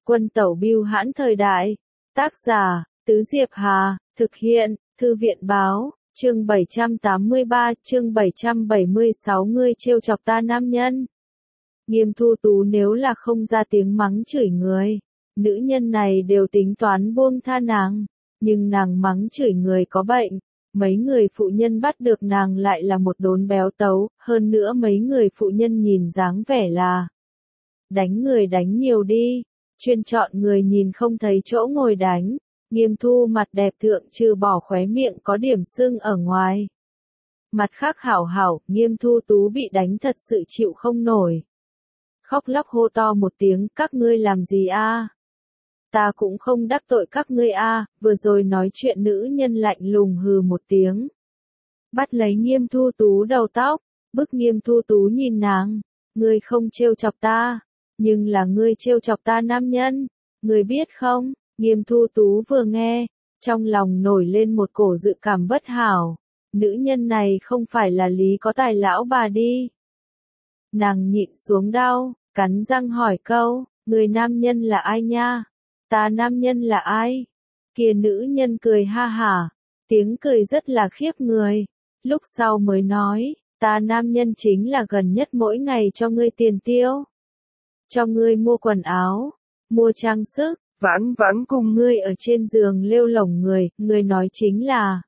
Quân tẩu bưu hãn thời đại. Tác giả, Tứ Diệp Hà, thực hiện, Thư viện báo, chương 783, chương 776 ngươi trêu chọc ta nam nhân. Nghiêm Thu Tú nếu là không ra tiếng mắng chửi người, nữ nhân này đều tính toán buông tha nàng, nhưng nàng mắng chửi người có bệnh. Mấy người phụ nhân bắt được nàng lại là một đốn béo tấu, hơn nữa mấy người phụ nhân nhìn dáng vẻ là đánh người đánh nhiều đi, chuyên chọn người nhìn không thấy chỗ ngồi đánh. Nghiêm Thu mặt đẹp thượng trừ bỏ khóe miệng có điểm sưng ở ngoài. Mặt khác hảo hảo, Nghiêm Thu Tú bị đánh thật sự chịu không nổi. Khóc lóc hô to một tiếng, các ngươi làm gì a? Ta cũng không đắc tội các ngươi a. Vừa rồi nói chuyện nữ nhân lạnh lùng hừ một tiếng. Bắt lấy Nghiêm Thu Tú đầu tóc, bức Nghiêm Thu Tú nhìn nàng, ngươi không trêu chọc ta, nhưng là ngươi trêu chọc ta nam nhân, ngươi biết không? Nghiêm Thu Tú vừa nghe, trong lòng nổi lên một cổ dự cảm bất hảo, nữ nhân này không phải là Lý Có Tài lão bà đi. Nàng nhịn xuống đau, cắn răng hỏi câu, người nam nhân là ai nha? Ta nam nhân là ai? Kia nữ nhân cười ha hả, tiếng cười rất là khiếp người, lúc sau mới nói, ta nam nhân chính là gần nhất mỗi ngày cho ngươi tiền tiêu. Cho ngươi mua quần áo, mua trang sức, vãn vãn cùng ngươi ở trên giường lêu lổng người nói chính là.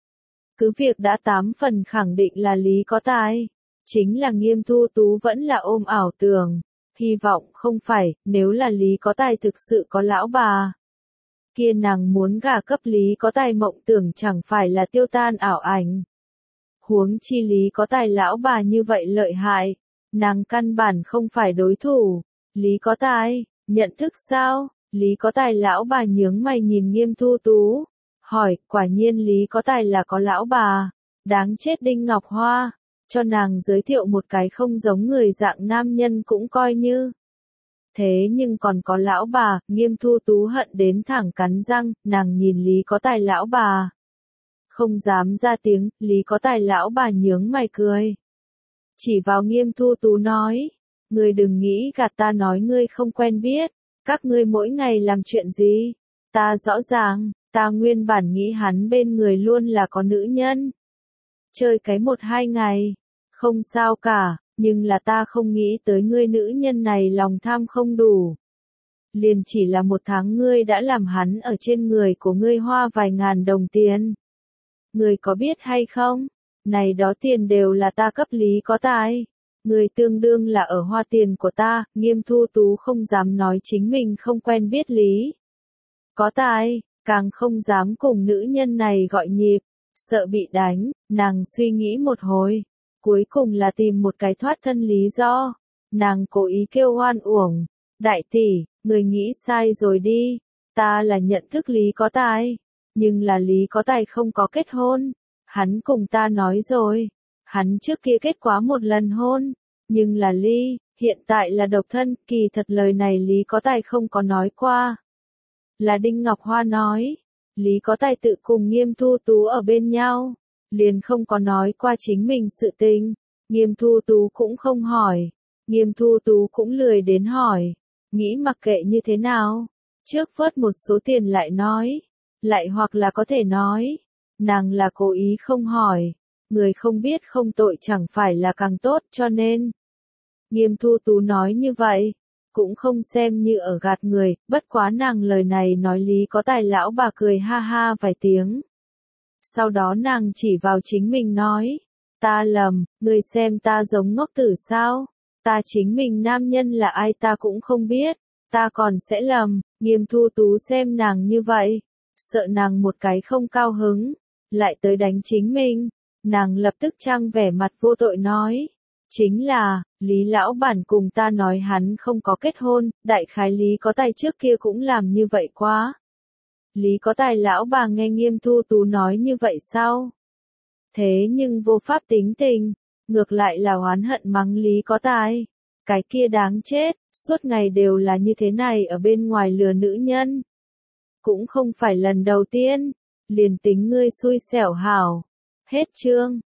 Cứ việc đã 8 phần khẳng định là Lý Có Tài, chính là Nghiêm Thu Tú vẫn là ôm ảo tưởng, hy vọng không phải, nếu là Lý Có Tài thực sự có lão bà. Kia nàng muốn gả cấp Lý Có Tài mộng tưởng chẳng phải là tiêu tan ảo ảnh. Huống chi Lý Có Tài lão bà như vậy lợi hại, nàng căn bản không phải đối thủ. Lý Có Tài, nhận thức sao? Lý Có Tài lão bà nhướng mày nhìn Nghiêm Thu Tú, hỏi, quả nhiên Lý Có Tài là có lão bà, đáng chết Đinh Ngọc Hoa, cho nàng giới thiệu một cái không giống người dạng nam nhân cũng coi như. Thế nhưng còn có lão bà, Nghiêm Thu Tú hận đến thẳng cắn răng, nàng nhìn Lý Có Tài lão bà. Không dám ra tiếng, Lý Có Tài lão bà nhướng mày cười. Chỉ vào Nghiêm Thu Tú nói, ngươi đừng nghĩ gạt ta nói ngươi không quen biết. Các ngươi mỗi ngày làm chuyện gì? Ta rõ ràng, ta nguyên bản nghĩ hắn bên người luôn là có nữ nhân. Chơi cái 1-2 ngày, không sao cả, nhưng là ta không nghĩ tới ngươi nữ nhân này lòng tham không đủ. Liền chỉ là 1 tháng ngươi đã làm hắn ở trên người của ngươi hoa vài ngàn đồng tiền. Ngươi có biết hay không? Này đó tiền đều là ta cấp Lý Có Tài. Người tương đương là ở hoa tiền của ta. Nghiêm Thu Tú không dám nói chính mình không quen biết Lý Có Tài, càng không dám cùng nữ nhân này gọi nhịp, sợ bị đánh, nàng suy nghĩ một hồi, cuối cùng là tìm một cái thoát thân lý do, nàng cố ý kêu oan uổng, đại tỷ, người nghĩ sai rồi đi, ta là nhận thức Lý Có Tài, nhưng là Lý Có Tài không có kết hôn, hắn cùng ta nói rồi. Hắn trước kia kết quá 1 lần hôn, nhưng là ly, hiện tại là độc thân, kỳ thật lời này Lý Có Tài không có nói qua. Là Đinh Ngọc Hoa nói, Lý Có Tài tự cùng Nghiêm Thu Tú ở bên nhau, liền không có nói qua chính mình sự tình, Nghiêm Thu Tú cũng không hỏi, Nghiêm Thu Tú cũng lười đến hỏi, nghĩ mặc kệ như thế nào, trước vớt một số tiền lại nói, lại hoặc là có thể nói, nàng là cố ý không hỏi. Người không biết không tội chẳng phải là càng tốt cho nên. Nghiêm Thu Tú nói như vậy, cũng không xem như ở gạt người, bất quá nàng lời này nói Lý Có Tài lão bà cười ha ha vài tiếng. Sau đó nàng chỉ vào chính mình nói, ta lầm, người xem ta giống ngốc tử sao, ta chính mình nam nhân là ai ta cũng không biết, ta còn sẽ lầm. Nghiêm Thu Tú xem nàng như vậy, sợ nàng một cái không cao hứng, lại tới đánh chính mình. Nàng lập tức trang vẻ mặt vô tội nói, chính là, Lý lão bản cùng ta nói hắn không có kết hôn, đại khái Lý Có Tài trước kia cũng làm như vậy quá. Lý Có Tài lão bà nghe Nghiêm Thu Tú nói như vậy sao? Thế nhưng vô pháp tính tình, ngược lại là oán hận mắng Lý Có Tài. Cái kia đáng chết, suốt ngày đều là như thế này ở bên ngoài lừa nữ nhân. Cũng không phải lần đầu tiên, liền tính ngươi xui xẻo hảo. Hết chương.